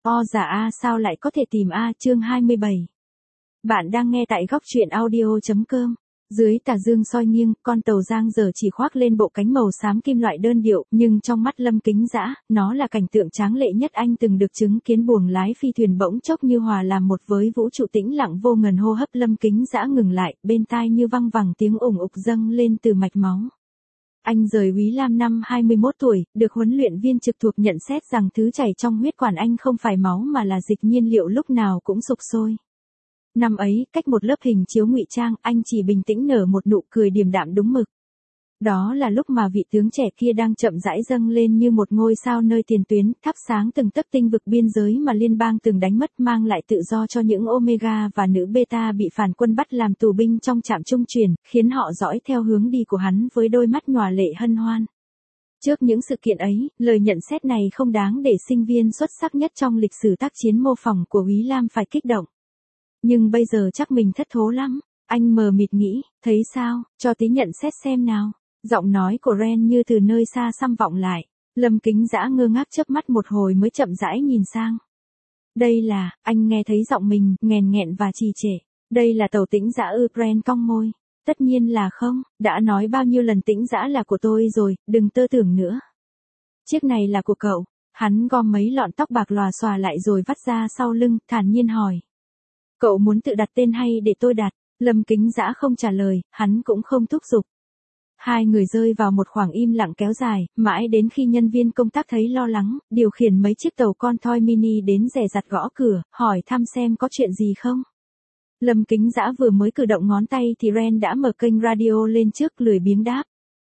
O giả A sao lại có thể tìm A chương 27. Bạn đang nghe tại góc truyện audio.com. Dưới tà dương soi nghiêng, con tàu Giang giờ chỉ khoác lên bộ cánh màu xám kim loại đơn điệu, nhưng trong mắt Lâm Kính Dã, nó là cảnh tượng tráng lệ nhất anh từng được chứng kiến. Buồng lái phi thuyền bỗng chốc như hòa làm một với vũ trụ tĩnh lặng vô ngần. Hô hấp Lâm Kính Dã ngừng lại, bên tai như văng vẳng tiếng ủng ục dâng lên từ mạch máu. Anh rời Úy Lam năm 21 tuổi, được huấn luyện viên trực thuộc nhận xét rằng thứ chảy trong huyết quản anh không phải máu mà là dịch nhiên liệu lúc nào cũng sục sôi. Năm ấy, cách một lớp hình chiếu ngụy trang, anh chỉ bình tĩnh nở một nụ cười điềm đạm đúng mực. Đó là lúc mà vị tướng trẻ kia đang chậm rãi dâng lên như một ngôi sao nơi tiền tuyến, thắp sáng từng tấc tinh vực biên giới mà liên bang từng đánh mất, mang lại tự do cho những Omega và nữ Beta bị phản quân bắt làm tù binh trong trạm trung chuyển, khiến họ dõi theo hướng đi của hắn với đôi mắt nhòa lệ hân hoan. Trước những sự kiện ấy, lời nhận xét này không đáng để sinh viên xuất sắc nhất trong lịch sử tác chiến mô phỏng của Úy Lam phải kích động. Nhưng bây giờ chắc mình thất thố lắm. Anh mờ mịt nghĩ, thấy sao, cho tí nhận xét xem nào. Giọng nói của Ren như từ nơi xa xăm vọng lại. Lâm Kính Dã ngơ ngác chớp mắt một hồi mới chậm rãi nhìn sang. Đây là, anh nghe thấy giọng mình, nghèn nghẹn và trì trệ. Đây là tàu Tĩnh Dã ư? Ren cong môi. Tất nhiên là không, đã nói bao nhiêu lần Tĩnh Dã là của tôi rồi, đừng tơ tưởng nữa. Chiếc này là của cậu. Hắn gom mấy lọn tóc bạc lòa xòa lại rồi vắt ra sau lưng, thản nhiên hỏi. Cậu muốn tự đặt tên hay để tôi đặt? Lâm Kính Dã không trả lời, hắn cũng không thúc giục. Hai người rơi vào một khoảng im lặng kéo dài, mãi đến khi nhân viên công tác thấy lo lắng, điều khiển mấy chiếc tàu con thoi mini đến dè dặt gõ cửa, hỏi thăm xem có chuyện gì không. Lâm Kính Dã vừa mới cử động ngón tay thì Ren đã mở kênh radio lên trước, lười biếng đáp.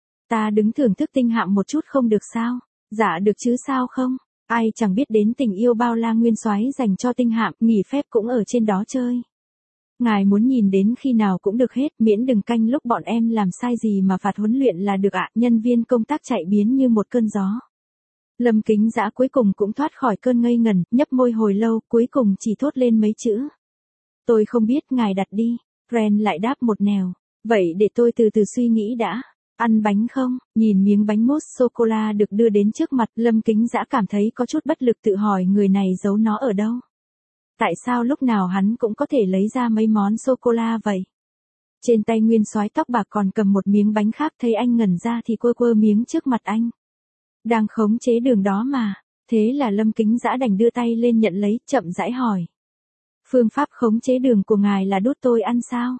Ta đứng thưởng thức tinh hạm một chút không được sao? Dạ được chứ sao không? Ai chẳng biết đến tình yêu bao la nguyên soái dành cho tinh hạm, nghỉ phép cũng ở trên đó chơi. Ngài muốn nhìn đến khi nào cũng được hết, miễn đừng canh lúc bọn em làm sai gì mà phạt huấn luyện là được ạ. Nhân viên công tác chạy biến như một cơn gió. Lâm Kính Dã cuối cùng cũng thoát khỏi cơn ngây ngần, nhấp môi hồi lâu, cuối cùng chỉ thốt lên mấy chữ. Tôi không biết, ngài đặt đi. Ren lại đáp một nẻo. Vậy để tôi từ từ suy nghĩ đã. Ăn bánh không? Nhìn miếng bánh mousse sô-cô-la được đưa đến trước mặt, Lâm Kính Dã cảm thấy có chút bất lực, tự hỏi người này giấu nó ở đâu. Tại sao lúc nào hắn cũng có thể lấy ra mấy món sô-cô-la vậy? Trên tay nguyên soái tóc bạc còn cầm một miếng bánh khác, thấy anh ngẩn ra thì quơ quơ miếng trước mặt anh. Đang khống chế đường đó mà. Thế là Lâm Kính Dã đành đưa tay lên nhận lấy, chậm rãi hỏi. Phương pháp khống chế đường của ngài là đút tôi ăn sao?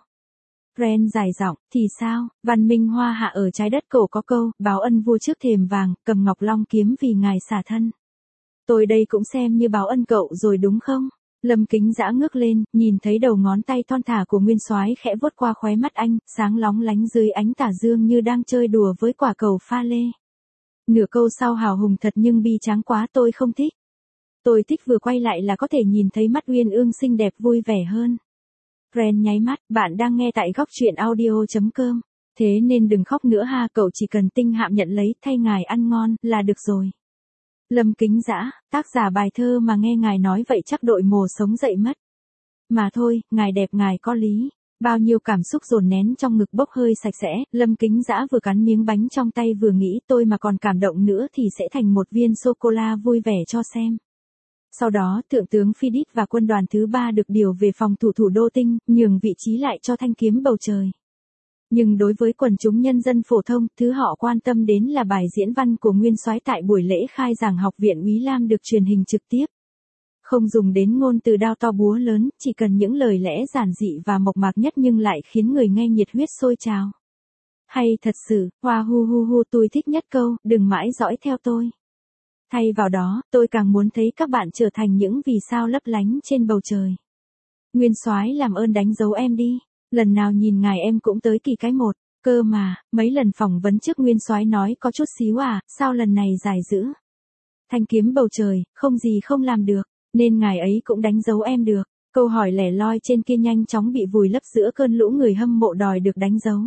Ren dài giọng, thì sao? Văn minh hoa hạ ở trái đất cổ có câu, báo ân vua trước thềm vàng, cầm ngọc long kiếm vì ngài xả thân. Tôi đây cũng xem như báo ân cậu rồi đúng không? Lâm Kính Dã ngước lên, nhìn thấy đầu ngón tay thon thả của nguyên soái khẽ vuốt qua khóe mắt anh, sáng lóng lánh dưới ánh tà dương như đang chơi đùa với quả cầu pha lê. Nửa câu sau hào hùng thật nhưng bi tráng quá, tôi không thích. Tôi thích vừa quay lại là có thể nhìn thấy mắt uyên ương xinh đẹp vui vẻ hơn. Ren nháy mắt, bạn đang nghe tại góc truyện audio.com. Thế nên đừng khóc nữa ha, cậu chỉ cần tinh hạm nhận lấy, thay ngài ăn ngon, là được rồi. Lâm Kính Dã, tác giả bài thơ mà nghe ngài nói vậy chắc đội mồ sống dậy mất. Mà thôi, ngài đẹp ngài có lý. Bao nhiêu cảm xúc dồn nén trong ngực bốc hơi sạch sẽ, Lâm Kính Dã vừa cắn miếng bánh trong tay vừa nghĩ tôi mà còn cảm động nữa thì sẽ thành một viên sô-cô-la vui vẻ cho xem. Sau đó, Thượng tướng Philip và quân đoàn thứ 3 được điều về phòng thủ thủ đô Tinh, nhường vị trí lại cho thanh kiếm bầu trời. Nhưng đối với quần chúng nhân dân phổ thông, thứ họ quan tâm đến là bài diễn văn của nguyên soái tại buổi lễ khai giảng học viện Úy Lam được truyền hình trực tiếp. Không dùng đến ngôn từ đao to búa lớn, chỉ cần những lời lẽ giản dị và mộc mạc nhất nhưng lại khiến người nghe nhiệt huyết sôi trào. Hay thật sự, hoa hu hu hu, tôi thích nhất câu, đừng mãi dõi theo tôi. Thay vào đó, tôi càng muốn thấy các bạn trở thành những vì sao lấp lánh trên bầu trời. Nguyên soái làm ơn đánh dấu em đi. Lần nào nhìn ngài em cũng tới kỳ cái một. Cơ mà, mấy lần phỏng vấn trước nguyên soái nói có chút xíu à, sao lần này dài dữ. Thanh kiếm bầu trời, không gì không làm được, nên ngài ấy cũng đánh dấu em được. Câu hỏi lẻ loi trên kia nhanh chóng bị vùi lấp giữa cơn lũ người hâm mộ đòi được đánh dấu.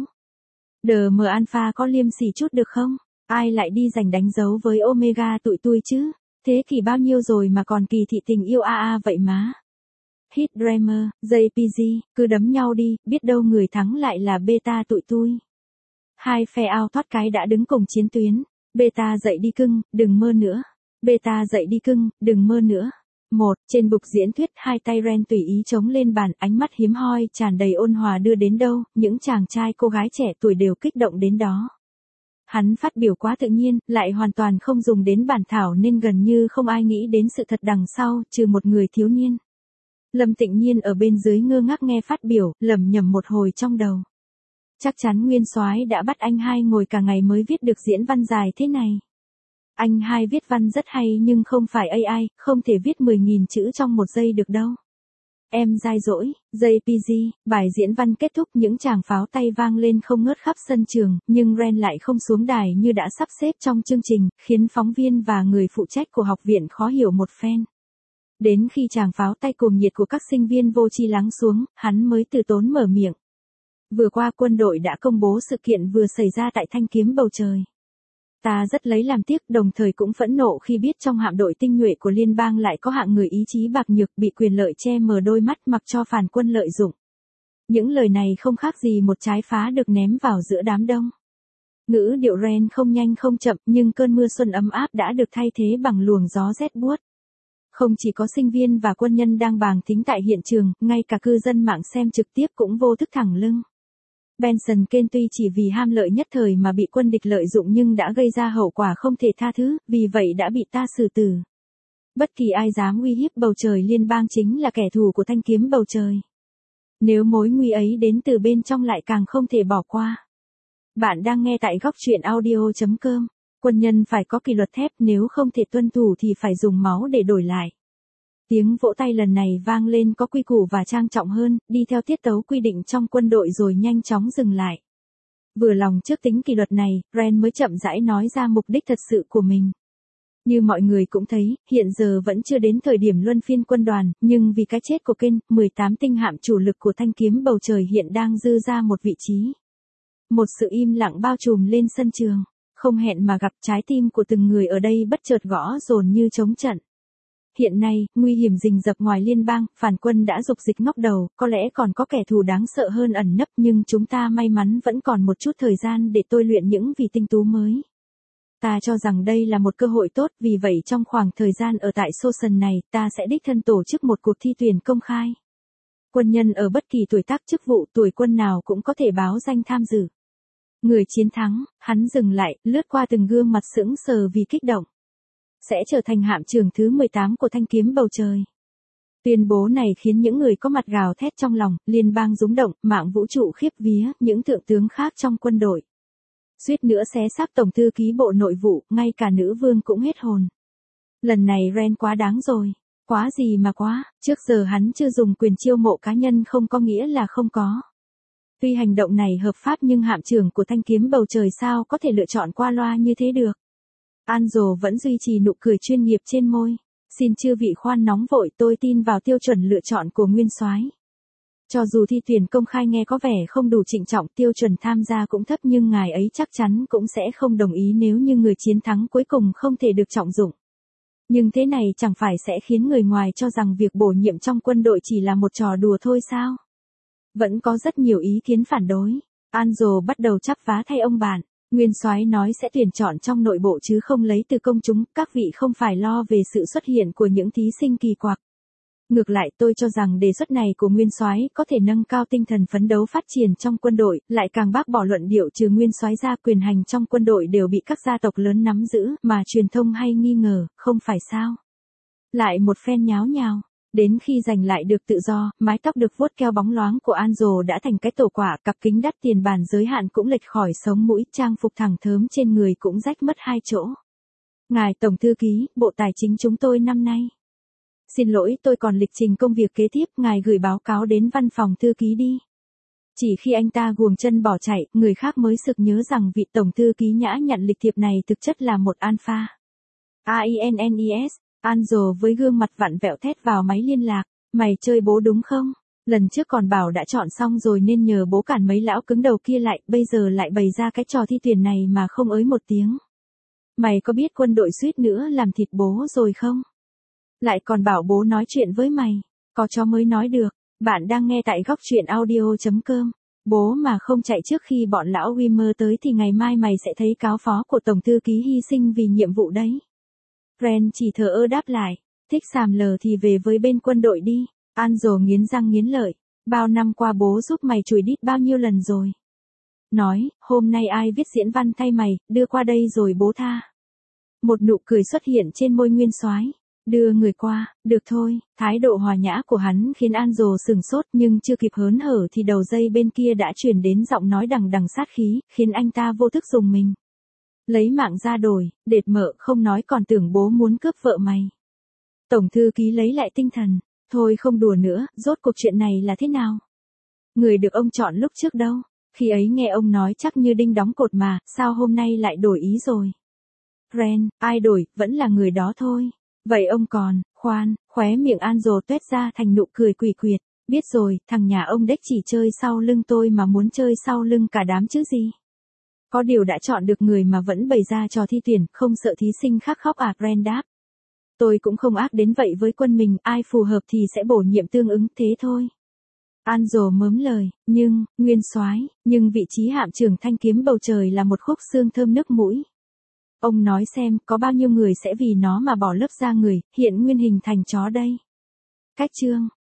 Đờ mờ Alpha có liêm sỉ chút được không? Ai lại đi giành đánh dấu với Omega tụi tôi chứ? Thế kỷ bao nhiêu rồi mà còn kỳ thị tình yêu vậy má. Hit Dreamer, JPG, cứ đấm nhau đi, biết đâu người thắng lại là Beta tụi tôi. Hai phe ao thoát cái đã đứng cùng chiến tuyến. Beta dậy đi cưng, đừng mơ nữa. Beta dậy đi cưng, đừng mơ nữa. 1. Trên bục diễn thuyết, hai tay Ren tùy ý chống lên bàn, ánh mắt hiếm hoi, tràn đầy ôn hòa đưa đến đâu, những chàng trai cô gái trẻ tuổi đều kích động đến đó. Hắn phát biểu quá tự nhiên, lại hoàn toàn không dùng đến bản thảo nên gần như không ai nghĩ đến sự thật đằng sau, trừ một người thiếu niên. Lâm Tịnh Nhiên ở bên dưới ngơ ngác nghe phát biểu, lẩm nhẩm một hồi trong đầu. Chắc chắn Nguyên Soái đã bắt anh hai ngồi cả ngày mới viết được diễn văn dài thế này. Anh hai viết văn rất hay nhưng không phải AI, không thể viết 10.000 chữ trong một giây được đâu. Em dai dỗi, JPG, bài diễn văn kết thúc, những tràng pháo tay vang lên không ngớt khắp sân trường, nhưng Ren lại không xuống đài như đã sắp xếp trong chương trình, khiến phóng viên và người phụ trách của học viện khó hiểu một phen. Đến khi tràng pháo tay cuồng nhiệt của các sinh viên vô tri lắng xuống, hắn mới từ tốn mở miệng. Vừa qua quân đội đã công bố sự kiện vừa xảy ra tại Thanh Kiếm Bầu Trời. Ta rất lấy làm tiếc, đồng thời cũng phẫn nộ khi biết trong hạm đội tinh nhuệ của liên bang lại có hạng người ý chí bạc nhược bị quyền lợi che mờ đôi mắt mặc cho phản quân lợi dụng. Những lời này không khác gì một trái phá được ném vào giữa đám đông. Ngữ điệu Ren không nhanh không chậm, nhưng cơn mưa xuân ấm áp đã được thay thế bằng luồng gió rét buốt. Không chỉ có sinh viên và quân nhân đang bàng tính tại hiện trường, ngay cả cư dân mạng xem trực tiếp cũng vô thức thẳng lưng. Benson Kane tuy chỉ vì ham lợi nhất thời mà bị quân địch lợi dụng nhưng đã gây ra hậu quả không thể tha thứ, vì vậy đã bị ta xử tử. Bất kỳ ai dám uy hiếp bầu trời liên bang chính là kẻ thù của Thanh Kiếm Bầu Trời. Nếu mối nguy ấy đến từ bên trong lại càng không thể bỏ qua. Bạn đang nghe tại góc truyện audio.com. Quân nhân phải có kỷ luật thép, nếu không thể tuân thủ thì phải dùng máu để đổi lại. Tiếng vỗ tay lần này vang lên có quy củ và trang trọng hơn, đi theo tiết tấu quy định trong quân đội rồi nhanh chóng dừng lại. Vừa lòng trước tính kỷ luật này, Ren mới chậm rãi nói ra mục đích thật sự của mình. Như mọi người cũng thấy, hiện giờ vẫn chưa đến thời điểm luân phiên quân đoàn, nhưng vì cái chết của Kane, 18 tinh hạm chủ lực của Thanh Kiếm Bầu Trời hiện đang dư ra một vị trí. Một sự im lặng bao trùm lên sân trường, không hẹn mà gặp, trái tim của từng người ở đây bất chợt gõ dồn như trống trận. Hiện nay, nguy hiểm rình rập ngoài liên bang, phản quân đã dục dịch ngóc đầu, có lẽ còn có kẻ thù đáng sợ hơn ẩn nấp nhưng chúng ta may mắn vẫn còn một chút thời gian để tôi luyện những vị tinh tú mới. Ta cho rằng đây là một cơ hội tốt, vì vậy trong khoảng thời gian ở tại Sosan này, ta sẽ đích thân tổ chức một cuộc thi tuyển công khai. Quân nhân ở bất kỳ tuổi tác chức vụ tuổi quân nào cũng có thể báo danh tham dự. Người chiến thắng, hắn dừng lại, lướt qua từng gương mặt sững sờ vì kích động. Sẽ trở thành hạm trưởng thứ 18 của Thanh Kiếm Bầu Trời. Tuyên bố này khiến những người có mặt gào thét trong lòng, liên bang rúng động, mạng vũ trụ khiếp vía, những thượng tướng khác trong quân đội. Suýt nữa xé xác Tổng thư ký Bộ Nội vụ, ngay cả nữ vương cũng hết hồn. Lần này Ren quá đáng rồi. Quá gì mà quá, trước giờ hắn chưa dùng quyền chiêu mộ cá nhân không có nghĩa là không có. Tuy hành động này hợp pháp nhưng hạm trưởng của Thanh Kiếm Bầu Trời sao có thể lựa chọn qua loa như thế được. Anzo vẫn duy trì nụ cười chuyên nghiệp trên môi. Xin chư vị khoan nóng vội, tôi tin vào tiêu chuẩn lựa chọn của Nguyên Soái. Cho dù thi tuyển công khai nghe có vẻ không đủ trịnh trọng, tiêu chuẩn tham gia cũng thấp nhưng ngài ấy chắc chắn cũng sẽ không đồng ý nếu như người chiến thắng cuối cùng không thể được trọng dụng. Nhưng thế này chẳng phải sẽ khiến người ngoài cho rằng việc bổ nhiệm trong quân đội chỉ là một trò đùa thôi sao? Vẫn có rất nhiều ý kiến phản đối. Anzo bắt đầu chắp vá thay ông bạn. Nguyên Soái nói sẽ tuyển chọn trong nội bộ chứ không lấy từ công chúng, các vị không phải lo về sự xuất hiện của những thí sinh kỳ quặc. Ngược lại, tôi cho rằng đề xuất này của Nguyên Soái có thể nâng cao tinh thần phấn đấu phát triển trong quân đội, lại càng bác bỏ luận điệu trừ Nguyên Soái ra quyền hành trong quân đội đều bị các gia tộc lớn nắm giữ, mà truyền thông hay nghi ngờ, không phải sao? Lại một phen nháo nhào. Đến khi giành lại được tự do, mái tóc được vuốt keo bóng loáng của Anzo đã thành cái tổ quả, cặp kính đắt tiền bản giới hạn cũng lệch khỏi sống mũi, trang phục thẳng thớm trên người cũng rách mất 2 chỗ. Ngài Tổng Thư ký, Bộ Tài chính chúng tôi năm nay. Xin lỗi, tôi còn lịch trình công việc kế tiếp, ngài gửi báo cáo đến văn phòng thư ký đi. Chỉ khi anh ta guồng chân bỏ chạy, người khác mới sực nhớ rằng vị Tổng Thư ký nhã nhặn lịch thiệp này thực chất là một alpha. AINNES. Anzo với gương mặt vặn vẹo thét vào máy liên lạc. Mày chơi bố đúng không? Lần trước còn bảo đã chọn xong rồi nên nhờ bố cản mấy lão cứng đầu kia lại, bây giờ lại bày ra cái trò thi tuyển này mà không ới một tiếng. Mày có biết quân đội suýt nữa làm thịt bố rồi không? Lại còn bảo bố nói chuyện với mày. Có chó mới nói được. Bạn đang nghe tại góc truyện audio.com. Bố mà không chạy trước khi bọn lão Wimmer tới thì ngày mai mày sẽ thấy cáo phó của Tổng Thư ký hy sinh vì nhiệm vụ đấy. Ren chỉ thờ ơ đáp lại. Thích xàm lờ thì về với bên quân đội đi. Angel nghiến răng nghiến lợi. Bao năm qua bố giúp mày chùi đít bao nhiêu lần rồi. Nói, hôm nay ai viết diễn văn thay mày, đưa qua đây rồi bố tha. Một nụ cười xuất hiện trên môi Nguyên Soái. Đưa người qua, được thôi. Thái độ hòa nhã của hắn khiến Angel sửng sốt, nhưng chưa kịp hớn hở thì đầu dây bên kia đã truyền đến giọng nói đằng đằng sát khí, khiến anh ta vô thức rùng mình. Lấy mạng ra đổi, đệt mợ không nói còn tưởng bố muốn cướp vợ mày. Tổng thư ký lấy lại tinh thần. Thôi không đùa nữa, rốt cuộc chuyện này là thế nào? Người được ông chọn lúc trước đâu? Khi ấy nghe ông nói chắc như đinh đóng cột mà, sao hôm nay lại đổi ý rồi? Ren, ai đổi, vẫn là người đó thôi. Vậy ông còn, khoan, khóe miệng Angel tuét ra thành nụ cười quỷ quyệt. Biết rồi, thằng nhà ông đếch chỉ chơi sau lưng tôi mà muốn chơi sau lưng cả đám chứ gì. Có điều đã chọn được người mà vẫn bày ra trò thi tuyển, không sợ thí sinh khác khóc à? Ren đáp. Tôi cũng không ác đến vậy với quân mình, ai phù hợp thì sẽ bổ nhiệm tương ứng, thế thôi. Angel mớm lời, nhưng, Nguyên Soái, nhưng vị trí hạm trưởng thanh kiếm bầu trời là một khúc xương thơm nước mũi. Ông nói xem, có bao nhiêu người sẽ vì nó mà bỏ lớp da người, hiện nguyên hình thành chó đây. Cách chương